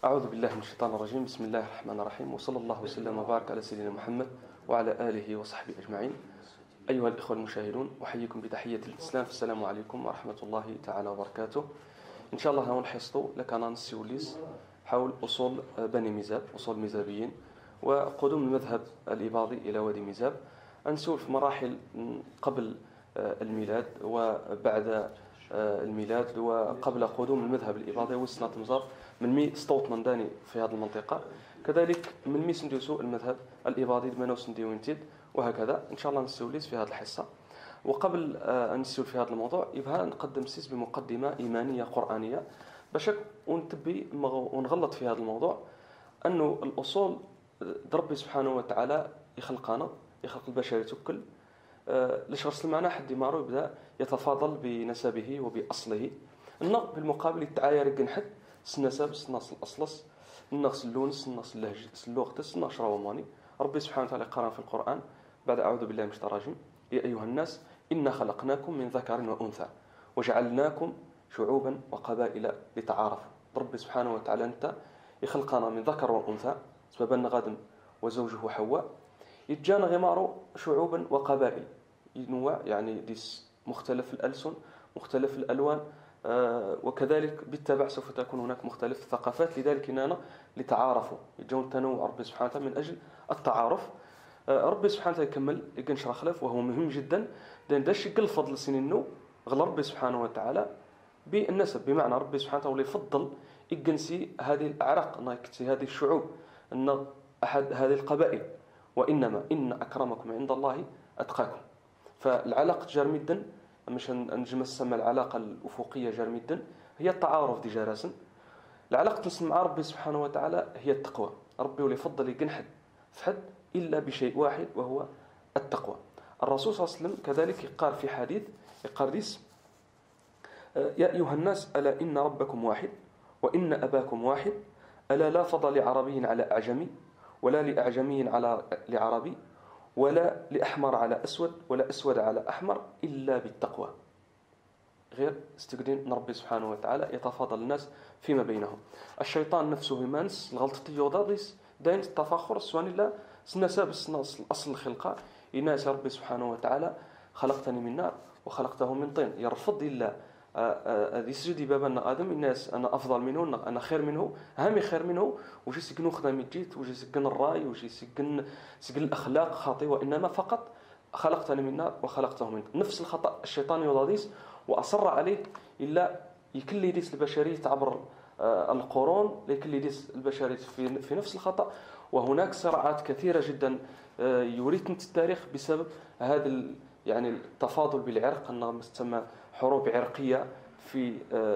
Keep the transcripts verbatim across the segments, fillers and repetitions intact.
أعوذ بالله من الشيطان الرجيم. بسم الله الرحمن الرحيم، وصلى الله وسلم وبارك على سيدنا محمد وعلى آله وصحبه أجمعين. أيها الإخوة المشاهدون، أحييكم بتحية الإسلام. السلام عليكم ورحمة الله تعالى وبركاته. إن شاء الله نحصل لكان نسيوليس حول أصول بني ميزاب، أصول ميزابيين، وقدوم المذهب الإباضي إلى وادي ميزاب. نسول في مراحل قبل الميلاد وبعد الميلاد، وقبل قدوم المذهب الإباضي وسنة مزار من مي استوطن داني في هذه المنطقة، كذلك من مي سنديوسو المذهب الإباضي دمانو سنديوينتيد، وهكذا إن شاء الله نسوليس في هذه الحصة. وقبل أن نسول في هذا الموضوع يبقى نقدم سيس بمقدمة إيمانية قرآنية باش ونتبي ونغلط في هذا الموضوع، أنه الأصول ربي سبحانه وتعالى يخلقنا، يخلق البشرية كل ليش رسل معنا حد مارو يبدأ يتفاضل بنسبه وبأصله. النق بالمقابل التعاير جنحد سنسب سنص الأصلص النقص اللون سنص اللهج اللغة سنص روماني. ربي سبحانه وتعالى قرأ في القرآن بعد أعوذ بالله من الشيطان الرجيم: يا أيها الناس إنا خلقناكم من ذكر وأنثى وجعلناكم شعوبا وقبائل لتعارفوا. ربي سبحانه وتعالى أنت يخلقنا من ذكر وأنثى سببا غادم وزوجه حواء، يتجانا غمارو شعوبا وقبائل ينوع، يعني ديس مختلف الألسن مختلف الألوان، آه وكذلك بالتبع سوف تكون هناك مختلف الثقافات، لذلك إننا لتعارفوا يجون تنوع ربي سبحانه وتعالى من أجل التعارف. آه ربي سبحانه وتعالى يكمل يقنش رخلف وهو مهم جدا، لأن داش يقل فضل سنينو غل ربي سبحانه وتعالى بالنسب، بمعنى ربي سبحانه وتعالى يفضل يقنسي هذه الأعراق ناكتسي هذه الشعوب أن أحد هذه القبائل، وإنما إن أكرمكم عند الله أتقاكم. فالعلاقة جرمدا مش نجم السمى العلاقة الأفقية جرمدا هي التعارف دي جراسا. العلاقة مع ربي سبحانه وتعالى هي التقوى. ربي ولا يفضل يقنحد في حد إلا بشيء واحد وهو التقوى. الرسول صلى الله عليه وسلم كذلك يقال في حديث يقال ديس: يا أيها الناس ألا إن ربكم واحد وإن أباكم واحد، ألا لا فضل لعربي على أعجمي ولا لأعجمي على لعربي ولا لأحمر على أسود ولا أسود على أحمر إلا بالتقوى. غير استقدين ربي سبحانه وتعالى يتفاضل الناس فيما بينهم. الشيطان نفسه يمانس الغلطة يوضاديس داين التفاخر سوان الله سنساب الأصل الخلقة يناس ربي سبحانه وتعالى خلقتني من نار وخلقته من طين، يرفض إلا يسجد بابنا آدم الناس أنا أفضل منه أنا خير منه هامي خير منه، وش يسجن خدام الجيت وش يسجن الرأي وش يسجن سجن الأخلاق خاطئ، وإنما فقط خلقتني من نار وخلقته من طين. نفس الخطأ الشيطان يضاديس وأصر عليه إلا يكل يديس البشرية عبر القرون، لكل يديس البشرية في في نفس الخطأ. وهناك صراعات كثيرة جدا يورثنا التاريخ بسبب هذا يعني التفاضل بالعرق، أنها تسمى حروب عرقية في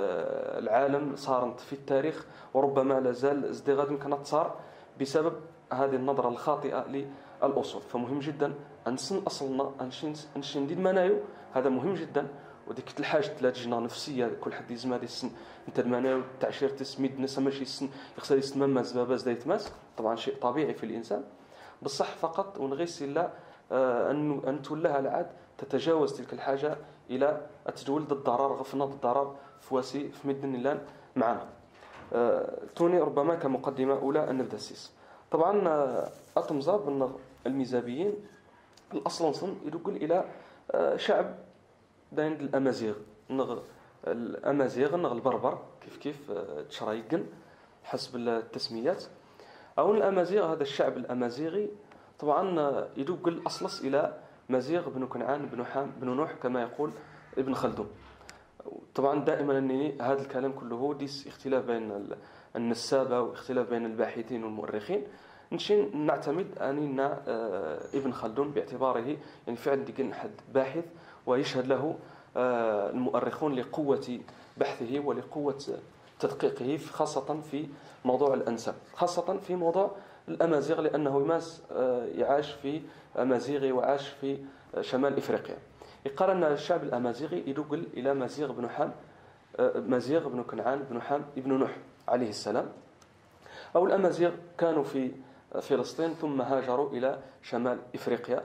العالم صارت في التاريخ، وربما لا زال ازدغاد يمكن تصار بسبب هذه النظرة الخاطئة للأصول. فمهم جدا أن نسن أصلنا أن نشنديد منايو، هذا مهم جدا. وديك الحاجة لجنة نفسية كل حد يزم هذه السن انت المنايو تعشير تسميد نسا ماشي السن يخسر يستمم زبابة زدايت ماس، طبعا شيء طبيعي في الإنسان، بالصح فقط ونغيس إلا أن أن تولها العاد تتجاوز تلك الحاجة إلى التجول ضد الضرر غفنا ضد الضرر فواسي في مدن اللان معنا. أه توني ربما كمقدمة أولى أن نبدأ السيس. طبعا أتمزاب أن الميزابيين الأصل نصن يدقل إلى أه شعب داين الأمازيغ، نغ الأمازيغ نغ البربر كيف كيف أه تشرايقن حسب التسميات، أو الأمازيغ هذا الشعب الأمازيغي طبعا يدقل أصلص إلى مزيغ بن كنعان بن حام بن نوح كما يقول ابن خلدون. طبعا دائما أنني هذا الكلام كله ديس اختلاف بين النسابة واختلاف بين الباحثين والمؤرخين، نشين نعتمد أن ابن خلدون باعتباره يعني فعلا ديكن حد باحث ويشهد له المؤرخون لقوة بحثه ولقوة تدقيقه خاصة في موضوع الأنساب، خاصة في موضوع الأمازيغ، لأنه يماس يعاش في أمازيغي وعاش في شمال إفريقيا. يقال أن الشعب الأمازيغي يدقل إلى مزيغ بن حام مزيغ بن كنعان بن حام ابن نوح عليه السلام. أو الأمازيغ كانوا في فلسطين ثم هاجروا إلى شمال إفريقيا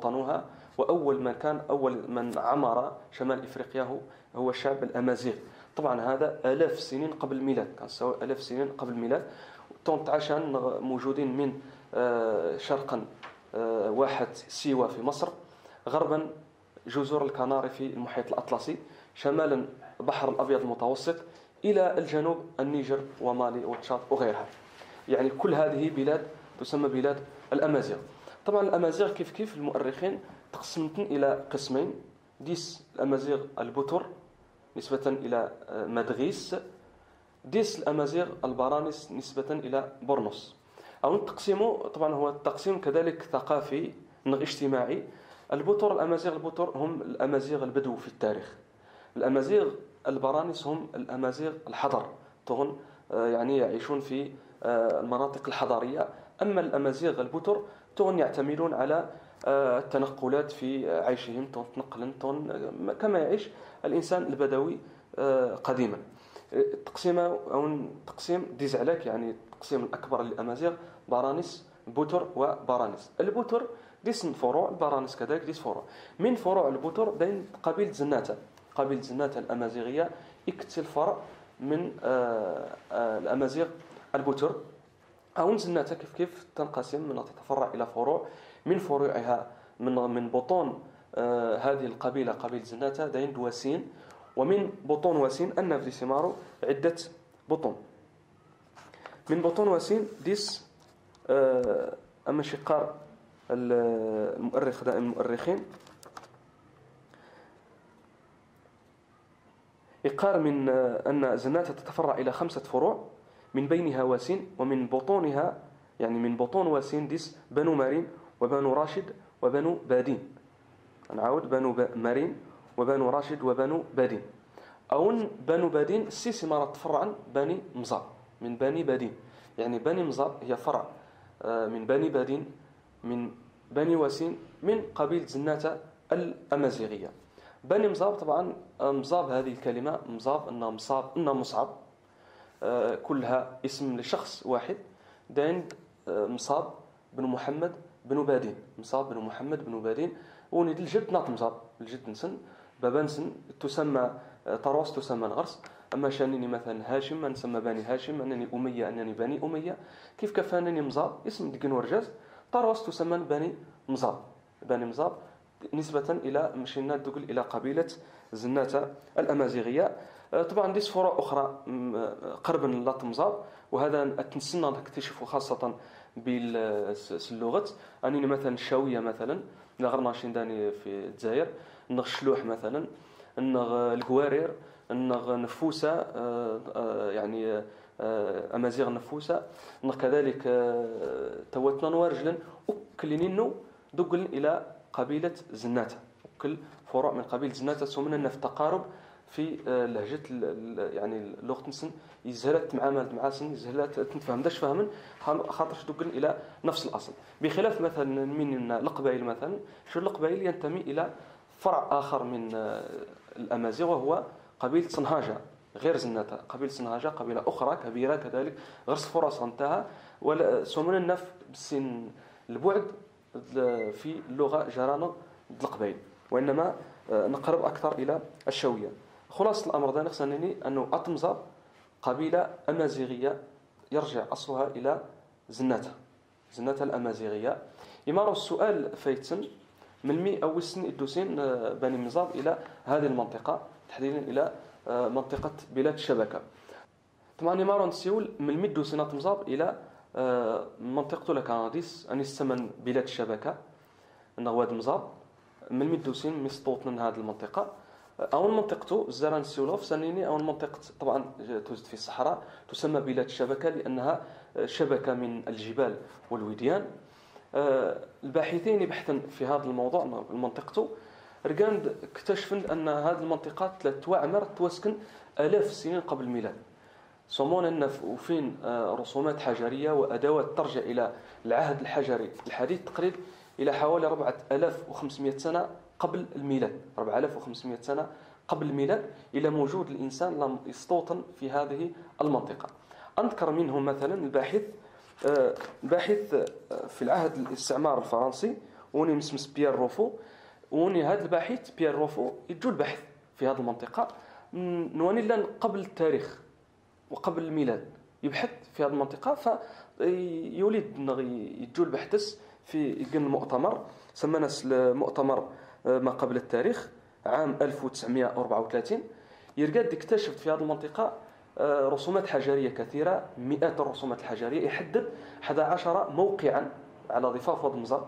واستوطنوها، وأول من كان أول من عمر شمال إفريقيا هو الشعب الأمازيغ. طبعا هذا آلاف السنين قبل الميلاد، كنساو آلاف السنين قبل الميلاد. ثمانية عشر موجودين من شرقا واحد سيوا في مصر، غربا جزر الكناري في المحيط الأطلسي، شمالا البحر الأبيض المتوسط، إلى الجنوب النيجر ومالي وتشاد وغيرها. يعني كل هذه بلاد تسمى بلاد الأمازيغ. طبعا الأمازيغ كيف كيف المؤرخين تقسمت إلى قسمين: ديس الأمازيغ البوتر نسبة إلى مدغيس، ديس الأمازيغ البرانس نسبة إلى بورنوس. أو التقسيم طبعا هو التقسيم كذلك ثقافي اجتماعي. البوتر الأمازيغ البوتر هم الأمازيغ البدو في التاريخ، الأمازيغ البرانس هم الأمازيغ الحضر، طغن يعني يعيشون في المناطق الحضارية. أما الأمازيغ البوتر طغن يعتمدون على التنقلات في عيشهم، تنقلا كما يعيش الإنسان البدوي قديما. التقسيم أو التقسيم ديزعلاك يعني التقسيم الأكبر للأمازيغ برانس بوتر وبرانس. البوتر ديس فروع، البرانس كذلك ديس فروع. من فروع البوتر بين قبيلة زناتة، قبيلة زناتة الأمازيغية اكتل فرع من الأمازيغ البوتر. أو زناتة كيف كيف تنقسم من تتفرع إلى فروع، من فروعها من من بطون هذه القبيلة قبيلة زناتة دين دواسين، ومن بطون واسين أن في سمارو عدة بطون. من بطون واسين ديس أما شقار المؤرخ دائم المؤرخين يقار من أن زناتة تتفرع إلى خمسة فروع، من بينها واسين، ومن بطونها يعني من بطون واسين ديس بنو مارين وبنو راشد وبنو بادين. نعاود: بنو مارين وبنو راشد وبنو بادين. أو بنو بادين السيسي مرة تفرعا بني مزاب، من بني بادين. يعني بني مزاب هي فرع من بني بادين من بني واسين من قبيلة زناتة الأمازيغية. بني مزاب طبعا مزاب هذه الكلمة مزاب إنها مصاب إنها مصعب، كلها اسم لشخص واحد. دين مصاب بن محمد بن بادين، مصاب بن محمد بن بادين. ونيد الجد ناط مصاب الجد نسن بابا نسن تسمى طروس تسمى الغرس. أما شانني مثلا هاشم نسمى بني هاشم، أنني أمية أنني بني أمية. كيف كفانني مزاب اسم دقن ورجاز، طروس تسمى بني مزاب، بني مزاب نسبة إلى مشينا دقل إلى قبيلة زناتة الأمازيغية. طبعا ديس فروع أخرى قرب من لات مزاب، وهذا أتنسنا نكتشفه خاصة باللغة. أنني مثلا الشاوية مثلا لغرناشين داني في الجزائر، نغ الشلوح مثلا، نغ القوارير، نغ نفوسة يعني أمازيغ نفوسة، نغ كذلك توتنا نوارجلا أكلنينو دقل إلى قبيلة زناتة. وكل فروع من قبيلة زناتة سمنا في تقارب في لهجة يعني اللغة نسن يزهلت معاملة مع سن يزهلت تنفهم داش فهمن خاطرش دقل إلى نفس الأصل. بخلاف مثلا من القبائل مثلا، شو القبائل ينتمي إلى فرع آخر من الأمازيغ وهو قبيلة صنهاجة غير زناتة. قبيلة صنهاجة قبيلة أخرى كبيرة كذلك غرس فرص انتهى، ولا سمنا النف بالسن البعد في اللغة جرانا القبائل، وإنما نقرب أكثر إلى الشوية. خلاص الأمر ذا نخصنني أنه أطمزة قبيلة أمازيغية يرجع أصلها إلى زناتة، زناتة الأمازيغية. يمارو السؤال فايتسن من مي أول سن إدوسين بني مزاب إلى هذه المنطقة، تحديدا إلى منطقة بلاد الشبكة. طبعا يمارو نسيول من مي إدوسين مزاب إلى منطقة لكاناديس أن يستمن بلاد الشبكة النواد مزاب من مي إدوسين مستوطن هذه المنطقة. أول منطقته زران سيولوف سنيني أول منطقة طبعا توجد في الصحراء تسمى بلاد الشبكة لأنها شبكة من الجبال والوديان. الباحثين يبحثون في هذا الموضوع المنطقته رجاند اكتشفوا أن هذه المنطقة تعمر توسكن آلاف السنين قبل الميلاد. صمون أن وفين رسومات حجرية وأدوات ترجع إلى العهد الحجري الحديث تقريبا إلى حوالي أربعة آلاف وخمسمائة سنة قبل الميلاد، أربعة آلاف وخمسمائة سنة قبل الميلاد، إلى موجود الإنسان لم يستوطن في هذه المنطقة. أذكر منهم مثلا الباحث الباحث في العهد الاستعمار الفرنسي وني مسمس بيير روفو. وني هذا الباحث بيير روفو يجو البحث في هذه المنطقة نواني لان قبل التاريخ وقبل الميلاد يبحث في هذه المنطقة، فيولد يجول بحثس في المؤتمر سمينا المؤتمر ما قبل التاريخ عام ألف وتسعمائة وأربعة وثلاثين. يرقد اكتشف في هذه المنطقة رسومات حجرية كثيرة، مئات الرسومات الحجرية. يحدد أحد عشر موقعا على ضفاف وادي المزار،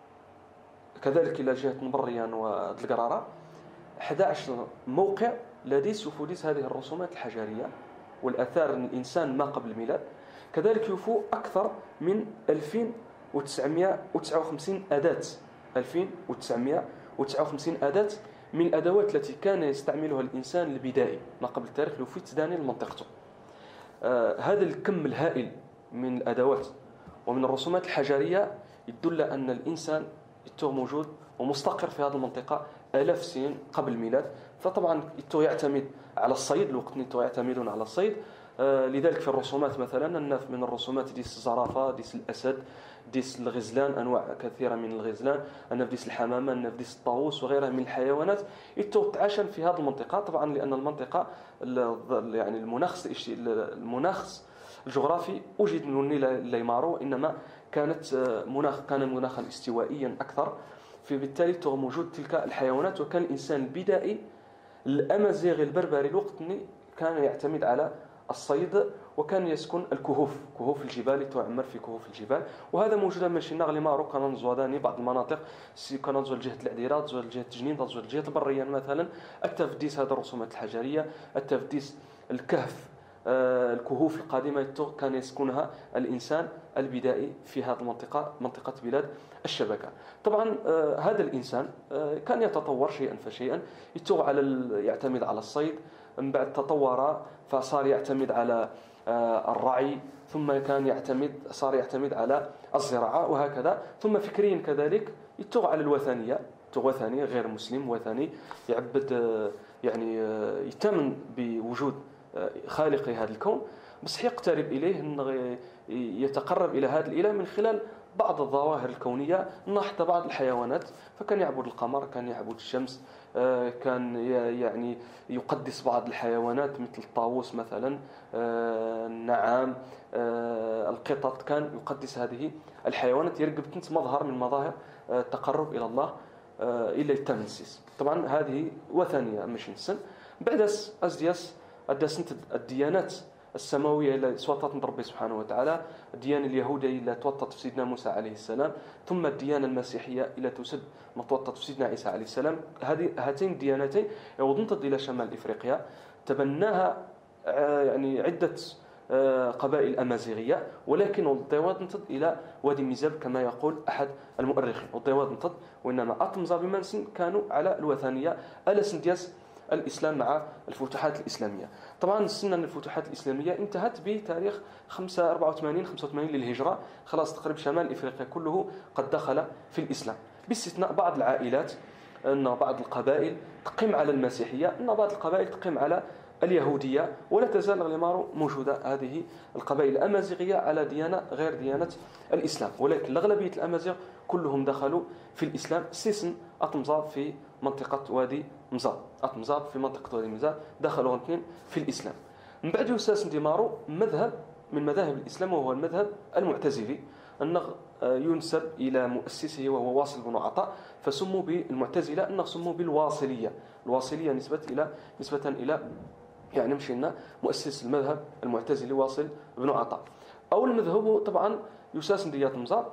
كذلك إلى جهة نبريان والقرارة، أحد عشر موقع الذي سيفوديس هذه الرسومات الحجرية والآثار الإنسان ما قبل الميلاد. كذلك يوفو أكثر من ألفين وتسعمائة وتسعة وخمسين أداة ألفين وتسعمائة وتسعة وخمسين أداة من الأدوات التي كان يستعملها الإنسان البدائي ما قبل التاريخ لو في تداني لمنطقته. آه هذا الكم الهائل من الأدوات ومن الرسومات الحجرية يدل أن الإنسان يتو موجود ومستقر في هذه المنطقة آلاف السنين قبل الميلاد. فطبعا يتو يعتمد على الصيد، الوقت يتو يعتمدون على الصيد. آه لذلك في الرسومات مثلا أن من الرسومات ديس الزرافة، ديس الأسد، ديس الغزلان، أنواع كثيرة من الغزلان، أن ديس الحمامة، أن ديس الطاووس وغيرها من الحيوانات يتو تعاشن في هذه المنطقة. طبعا لأن المنطقة يعني المناخ المناخ الجغرافي وجد من الليمارو، إنما كانت مناخ كان مناخا استوائيا أكثر، فبالتالي تو موجود تلك الحيوانات. وكان الإنسان البدائي الأمازيغي البربري الوقت كان يعتمد على الصيد، وكان يسكن الكهوف، كهوف الجبال، تعمر في كهوف الجبال. وهذا موجود ماشي نغلي مارو كان نزوداني بعض المناطق سي كان نزول جهه العديرات، نزول جهه تجنين، نزول جهه البريان مثلا. التفديس هذه الرسومات الحجريه، التفديس الكهف، آه الكهوف القديمه كان يسكنها الانسان البدائي في هذه المنطقه، منطقه بلاد الشبكه. طبعا آه هذا الانسان آه كان يتطور شيئا فشيئا، يتو على يعتمد على الصيد، من بعد تطور فصار يعتمد على الرعي، ثم كان يعتمد صار يعتمد على الزراعة وهكذا. ثم فكريا كذلك يتوغ على الوثنية، وثني غير مسلم، وثني يعبد يعني يتمن بوجود خالق هذا الكون، بس يقترب إليه أنه يتقرب إلى هذا الإله من خلال بعض الظواهر الكونية، حتى بعض الحيوانات. فكان يعبد القمر، كان يعبد الشمس، كان يعني يقدس بعض الحيوانات مثل الطاووس مثلا، النعام، القطط، كان يقدس هذه الحيوانات. يرقب تنت مظهر من مظاهر التقرب إلى الله إلى التمنسيس. طبعا هذه وثنية مش نسن. بعد أزدياس أدسنت الديانات السماوية اللي توطت من ربي سبحانه وتعالى، الديانة اليهودية اللي توطت في سيدنا موسى عليه السلام، ثم الديانة المسيحية اللي تسد ما توطت في سيدنا عيسى عليه السلام. هذه هاتين الديانتين يوضنت إلى شمال إفريقيا، تبناها يعني عدة قبائل أمازيغية، ولكن الضيوات انتض إلى وادي ميزاب كما يقول أحد المؤرخين. الضيوات انتض وإنما أطمزا بمنسن كانوا على الوثنية ألا سندياس الإسلام مع الفتوحات الإسلامية. طبعا سنة الفتوحات الإسلامية انتهت بتاريخ خمسة أربعة وثمانين خمسة وثمانين للهجرة، خلاص تقريبا شمال إفريقيا كله قد دخل في الإسلام، باستثناء بعض العائلات، أن بعض القبائل تقيم على المسيحية، أن بعض القبائل تقيم على اليهودية، ولا تزال غليمارو موجودة هذه القبائل الأمازيغية على ديانة غير ديانة الإسلام. ولكن الأغلبية الأمازيغ كلهم دخلوا في الإسلام. سيسن أطمزاب في منطقة وادي مزار، أطمزاب في منطقة وادي مزار دخلوا اثنين في الإسلام. من بعد يساس ديمارو مذهب من مذاهب الإسلام وهو المذهب المعتزلي، أنه ينسب إلى مؤسسه وهو واصل بن عطاء، فسموا بالمعتزلة، أنه سموا بالواصلية. الواصلية نسبة إلى نسبة إلى يعني مشينا مؤسس المذهب المعتزلي واصل بن عطاء. أو المذهب طبعا يساس ديات مزار،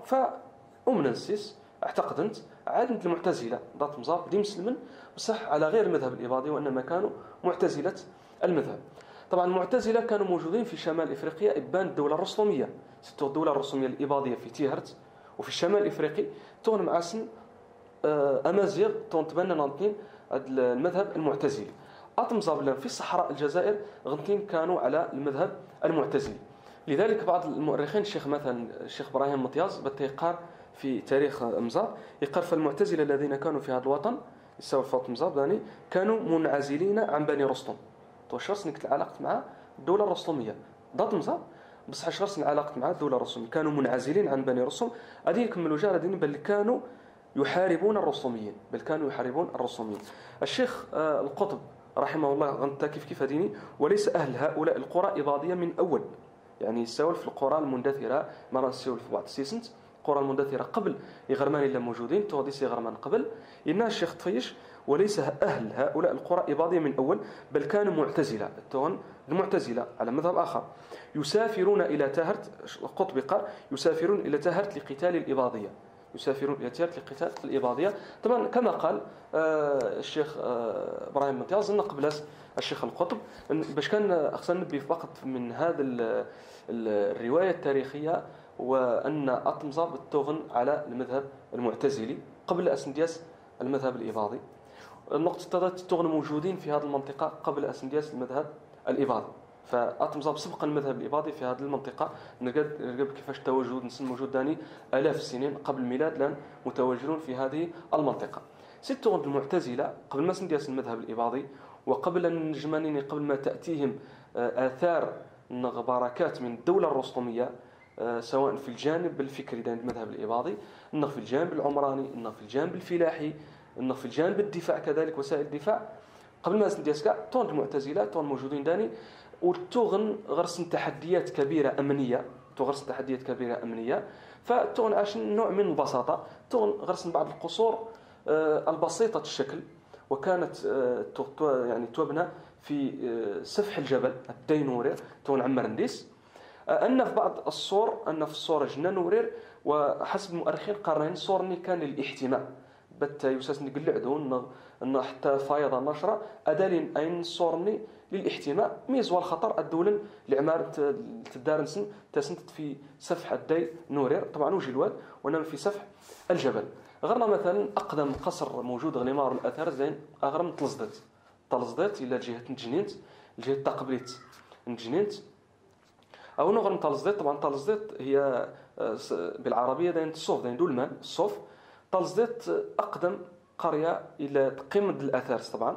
فأمنسس اعتقدت عاد المعتزلة ذات مزار دي مسلمين بصح على غير المذهب الإباضي، وإنما كانوا معتزلة المذهب. طبعا المعتزلة كانوا موجودين في شمال إفريقيا إبان الدولة الرسومية، ستو الدولة الرسومية الإباضية في تيهرت، وفي الشمال الإفريقي تون مع سن أمازيغ تون تبنى نانتين المذهب المعتزلي. أطمزاب في الصحراء الجزائر غنتين كانوا على المذهب المعتزلي. لذلك بعض المؤرخين الشيخ مثلا الشيخ إبراهيم مطياز بتيقار في تاريخ مزار يقال فالمعتزلة الذين كانوا في هذا الوطن يساوي فاط مزار يعني كانوا منعزلين عن بني رستم. توشرس نكت العلاقة مع الدولة الرستمية ضد مزار، بس حشرس العلاقة مع الدولة الرستمية كانوا منعزلين عن بني رستم. هذه يكملوا جارة دين بل كانوا يحاربون الرستميين، بل كانوا يحاربون الرستميين. الشيخ القطب رحمه الله غنتا كيف كيف هديني وليس أهل هؤلاء القرى إباضية من أول، يعني السوال في القرى المندثرة مرة نسيول في بعض السيسنت القرى المندثرة قبل يغرمان اللي موجودين توضي سيغرمان قبل إنها الشيخ طفيش وليس أهل هؤلاء القرى إباضية من أول، بل كانوا معتزلة التون المعتزلة على مذهب آخر يسافرون إلى تهرت قطب قال يسافرون إلى تهرت لقتال الإباضية، يسافرون إلى تهرت لقتال الإباضية. طبعا كما قال آه الشيخ آه إبراهيم مطياز أن قبل الشيخ القطب باش كان أخصنا نبي فقط من هذا الرواية التاريخية، وأن أطمزة بالتغن على المذهب المعتزلي قبل أسندياس المذهب الإباضي. النقطة الثالثة التغن موجودين في هذه المنطقة قبل أسندياس المذهب الإباضي، فأطمزة سبق المذهب الإباضي في هذه المنطقة. نلقى كيفاش تواجد نسن موجود داني آلاف السنين قبل الميلاد لان متواجدون في هذه المنطقة. ست تغن المعتزلة قبل ما سندياس المذهب الإباضي وقبل النجمانين قبل ما تأتيهم آثار بركات من الدولة الرسطومية سواء في الجانب الفكري دان المذهب الإباضي، إنه في الجانب العمراني، إنه في الجانب الفلاحي، إنه في الجانب الدفاع كذلك وسائل الدفاع. قبل ما سندياس كاع تون المعتزلة تون موجودين داني وتغن غرسن تحديات كبيرة أمنية، تغرسن تحديات كبيرة أمنية، فتغن عشان نوع من البساطة، تغن غرسن بعض القصور البسيطة الشكل، وكانت يعني تبنى في سفح الجبل الدينورير تون عمر نديس. أن في بعض الصور أن في الصور جنا نورير، وحسب المؤرخين قرنين صورني كان للاحتماء بت يساس نقل عدون أن حتى فايض النشرة أدالين أين صورني للاحتماء ميز والخطر الدولن لعمارة الدارنسن تسنت في سفح الدي نورير طبعا وجه الواد ونام في سفح الجبل. غرنا مثلا أقدم قصر موجود غنمار الأثار زين أغرم تلزدت تلزدت إلى جهة نجنينت جهة تقبليت نجنينت أو نغرم تلزدت. طبعا تلزدت هي بالعربية دين الصوف دين دولمان الصوف. تلزدت أقدم قرية إلى قمة الأثار طبعا.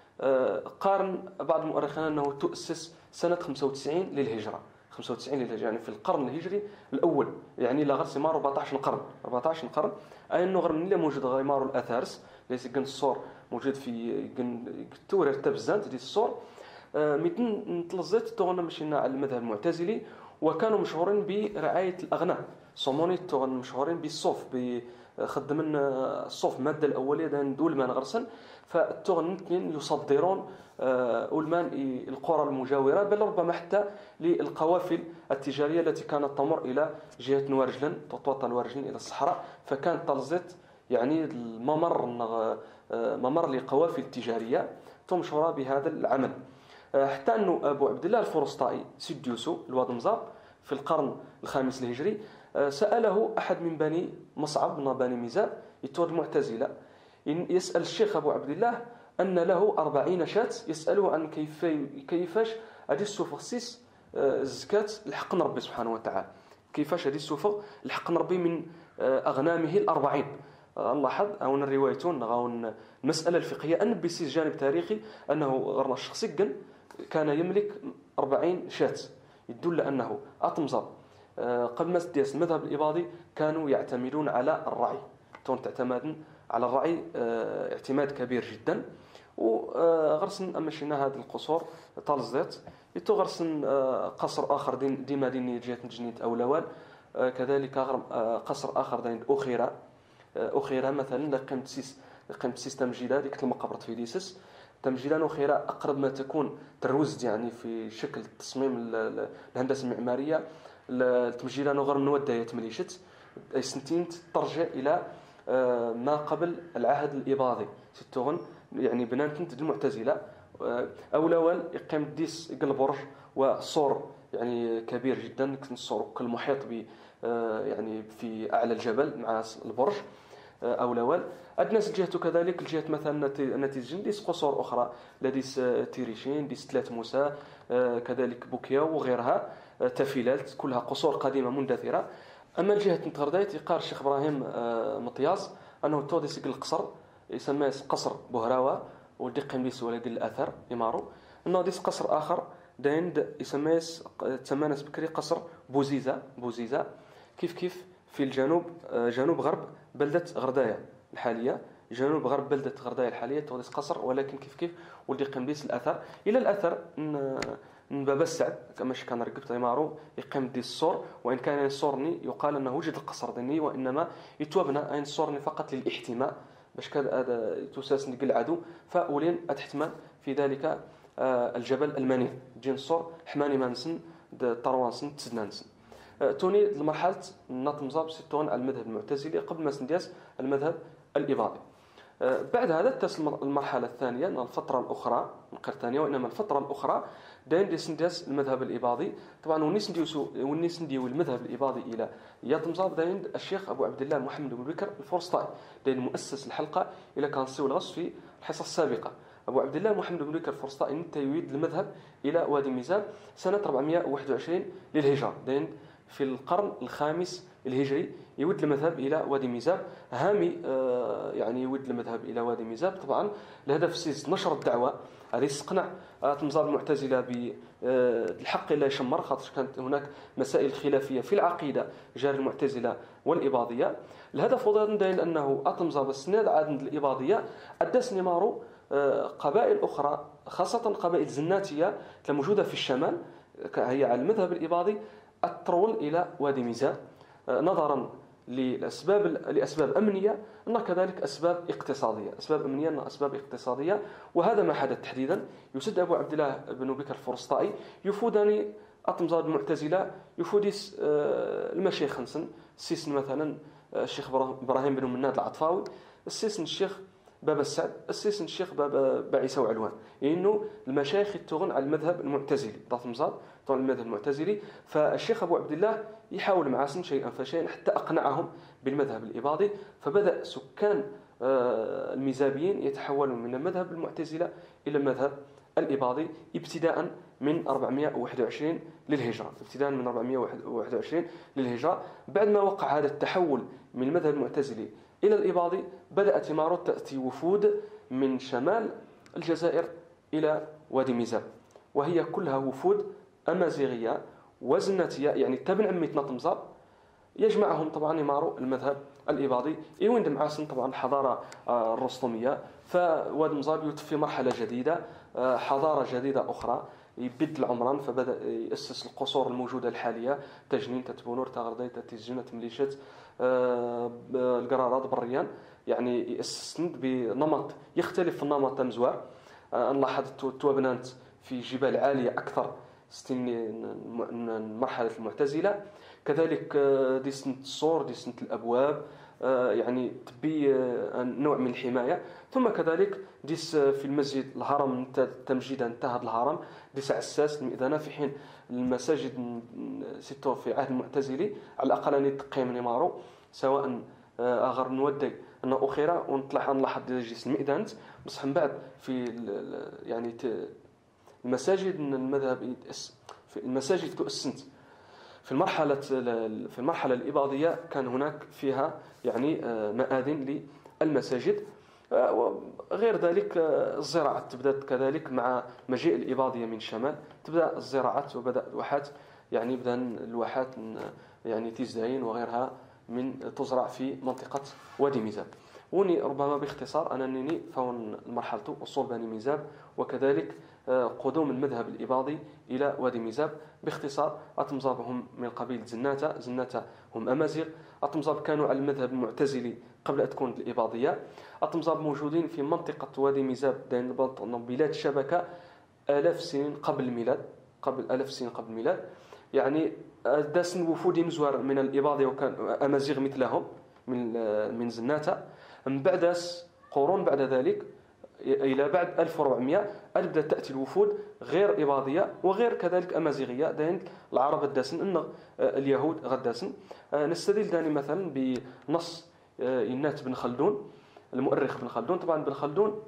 قارن بعض المؤرخين أنه تؤسس سنة خمسة وتسعين للهجرة خمسة وتسعين للهجرة يعني في القرن الهجري الأول، يعني لا غير سمار أربعة عشر قرن أربعة عشر قرن. أي أنه غير من اللي موجود غيمار الأثارس ليس جن الصور موجود في جن تورير تبزانت دي الصور. ميتين تلزت توغنا مشينا على المذهب المعتزلي وكانوا مشهورين برعاية الأغنام صوموني توغنا مشهورين بالصوف بخدمن الصوف المادة الأولية دان دول ما نغرسن، فالتوغن يصدرون أولمان القرى المجاورة بل ربما حتى للقوافل التجارية التي كانت تمر إلى جهة نوارجلن تطوط نوارجلن إلى الصحراء. فكانت تلزت يعني الممر ممر لقوافل تجارية مشهورة بهذا العمل. حتى أنه أبو عبد الله الفرسطائي سيديوسو الواد مزار في القرن الخامس الهجري سأله أحد من بني مصعب من بني ميزاب يتوى المعتزلة يسأل الشيخ أبو عبد الله أن له أربعين شاة يسأله عن كيف كيفاش هذه السوفغسيس الزكاة الحق ربي سبحانه وتعالى، كيفاش هذه السوفغ الحق ربي من أغنامه الأربعين. نلاحظ أو الروايتون أو المسألة الفقهية أن بسيس جانب تاريخي أنه غرنا الشخص كان يملك أربعين شاة، يدل أنه أطمزر قبل ما سديس المذهب الإباضي كانوا يعتمدون على الرعي، تون تعتمدون على الرعي اعتماد كبير جدا. وغرسن أمشينا هذه القصور طالزات يتو غرسن قصر آخر دين ديما ديني جهة نجنيت أو لوال، كذلك قصر آخر دين أخيرا أخيرا مثلا قيمة سيس قيمة سيس تمجيلة ديك المقبرة في ديسس تمجيلان أخيرا أقرب ما تكون تروزد يعني في شكل تصميم الهندسة المعمارية. التمجيلان غير من وداية مليشت أي سنتين ترجع إلى ما قبل العهد الإباضي ستون يعني بنان كنت المعتزلة أو لوال يقيم ديس قلبرج وصور يعني كبير جدا الصور كالمحيط ب يعني في أعلى الجبل مع البرج أو لوال. أدناس الجهة كذلك الجهة مثلا نتيجة ديس قصور أخرى لديس تيريشين ديس ثلاث موسى كذلك بوكيا وغيرها تفيلات كلها قصور قديمة مندثرة. أما الجهة نتغردايت يقال الشيخ إبراهيم مطياز أنه توديس القصر يسمى قصر بهراوة ودقيم ديس ولد الأثر إمارو أنه ديس قصر آخر دايند يسمى تسمى بكري قصر بوزيزة بوزيزة كيف كيف في الجنوب جنوب غرب بلدة غرداية الحالية جنوب غرب بلدة غرداية الحالية توريس قصر، ولكن كيف كيف ولدي قمديس الأثر إلى الأثر من باب السعد كما كان رقبت يمارو يقيم دي الصور، وإن كان الصورني يقال أنه وجد القصر دني، وإنما يتوبنا أين الصورني فقط للاحتماء باش كذا تساس نقل العدو، فأولين أتحتمل في ذلك الجبل المنير جين الصور حماني مانسن طروانسن تسدنانسن. توني المرحلة نطمزاب ستون على المذهب المعتزلي قبل ما سندياس المذهب الإباضي. بعد هذا تسلم المرحلة الثانية الفترة الأخرى القرن الثانية، وإنما الفترة الأخرى داين دي سندياس المذهب الإباضي. طبعا ونسنديو ونسنديو المذهب الإباضي إلى يطمزاب داين الشيخ أبو عبد الله محمد بن بكر الفرسطائي، داين مؤسس الحلقة إلى كان سوى الغص في الحصة السابقة. أبو عبد الله محمد بن بكر الفرسطائي نتا يريد المذهب إلى وادي ميزاب سنة أربعمائة وواحد وعشرين للهجرة، داين في القرن الخامس الهجري يود المذهب إلى وادي ميزاب. هامي آه يعني يود المذهب إلى وادي ميزاب طبعا الهدف سيس نشر الدعوة. هذه يسقنع تمزار المعتزلة بالحق لا يشمر، خاطر كانت هناك مسائل خلافية في العقيدة جار المعتزلة والإباضية. الهدف وضع دين أنه أتمزار السناد عاد الإباضية أدس نمارو قبائل أخرى خاصة قبائل زناتية الموجودة في الشمال هي على المذهب الإباضي الترول إلى وادي ميزاب نظرا لأسباب لأسباب أمنية أن كذلك أسباب اقتصادية، أسباب أمنية أن أسباب اقتصادية. وهذا ما حدث تحديدا. يسد أبو عبد الله بن بكر الفرسطائي يفودني أطمزاد المعتزلة يفوديس المشايخ خنسن السيسن مثلا الشيخ إبراهيم بن مناد العطفاوي، السيسن الشيخ بابا السعد، السيسن الشيخ بابا بعيسى وعلوان، لأنه المشايخ يتغن على المذهب المعتزلي طمزاد طبعا المذهب المعتزلي. فالشيخ أبو عبد الله يحاول معاسن شيئا فشيئا حتى أقنعهم بالمذهب الإباضي، فبدأ سكان الميزابيين يتحولون من المذهب المعتزلة إلى المذهب الإباضي ابتداء من أربعمائة وواحد وعشرين للهجرة ابتداء من أربعمائة وواحد وعشرين للهجرة. بعد ما وقع هذا التحول من المذهب المعتزلي إلى الإباضي بدأت إمارة تأتي وفود من شمال الجزائر إلى وادي ميزاب، وهي كلها وفود أمازيغية وزناتية يعني تبن عميتنا طمزاب، يجمعهم طبعا يمارو المذهب الإباضي يوين معاسن طبعا الحضارة الرسطومية. فواد مزاب يوتف في مرحلة جديدة، حضارة جديدة أخرى يبدل العمران، فبدأ يأسس القصور الموجودة الحالية تجنين تتبونور تغردي تتزجنة مليشة القرارات بريان، يعني يأسس بنمط يختلف في النمط تمزوار. نلاحظ توابنانت في جبال عالية أكثر ستين مرحلة المعتزلة، كذلك دي سنة الصور دي سنة الأبواب يعني تبي نوع من الحماية. ثم كذلك ديس في المسجد الهرم تمجيدا انتهى الهرم ديس عساس المئذنة، في حين المساجد ستو في عهد المعتزلي على الأقل أن يتقيم نمارو سواء أغر نودي أن أخيرا ونطلع نلاحظ ديس المئذنة بصح من بعد في يعني المساجد المذهب في المساجد تؤسست في المرحلة في المرحلة الإباضية كان هناك فيها يعني مآذن للمساجد. غير ذلك الزراعة تبدأ كذلك مع مجيء الإباضية من الشمال، تبدأ الزراعة وبدأ الواحات يعني بدأ الواحات يعني تيزداين وغيرها من تزرع في منطقة وادي ميزاب. وني ربما باختصار أنا نيني فون مرحلته وصول بني ميزاب وكذلك قدوم المذهب الإباضي إلى وادي ميزاب. باختصار أتمزابهم من قبيلة زناتة، زناتة هم أمازيغ. أتمزاب كانوا على المذهب المعتزلي قبل أن تكون الإباضية. أتمزاب موجودين في منطقة وادي ميزاب دين بلاد الشبكة آلاف سنين قبل الميلاد، قبل آلاف سنين قبل الميلاد، يعني داسن وفود مزوار من الإباضية وكان أمازيغ مثلهم من من زناتة. من بعد قرون بعد ذلك إلى بعد ألف وأربعمائة بدأت تأتي الوفود غير إباضية وغير كذلك أمازيغية دين العرب الداسن أن اليهود غداسن. نستدل داني مثلا بنص ينات بن خلدون المؤرخ بن خلدون. طبعا بن خلدون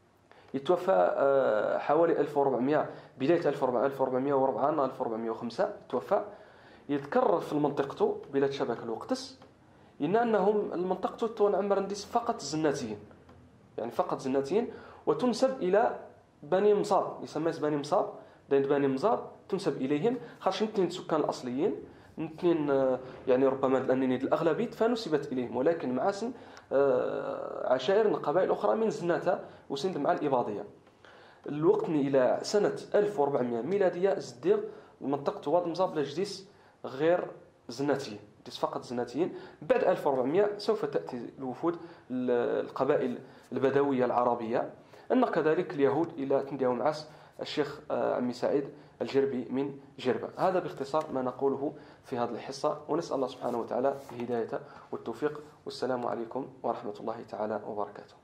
يتوفى حوالي ألف وأربعمائة بداية ألف وأربعمائة وأربعة ألف وأربعمائة وخمسة توفى. يتكرر في منطقته بلاد شبكة الوقتس إن أنهم المنطقة تون عمر نديس فقط زناتيين، يعني فقط زناتيين، وتنسب إلى بني مصاب، يسمى بني مصاب، دين بني مصاب تنسب إليهم خاصة يمكن السكان الأصليين اثنين يعني ربما لأنني الأغلبية فنسبت إليهم، ولكن مع سن عشائر من قبائل أخرى من زناتة وسند مع الإباضية. الوقتني إلى سنة ألف وأربعمائة ميلادية زدير منطقة واد مزاب لجديس غير زناتيين، جديس فقط زناتيين. بعد ألف وأربعمائة سوف تأتي الوفود القبائل البدوية العربية، أن كذلك اليهود إلى تنديهم عس الشيخ عمي سعيد الجربي من جربة. هذا باختصار ما نقوله في هذه الحصة، ونسأل الله سبحانه وتعالى الهداية والتوفيق، والسلام عليكم ورحمة الله تعالى وبركاته.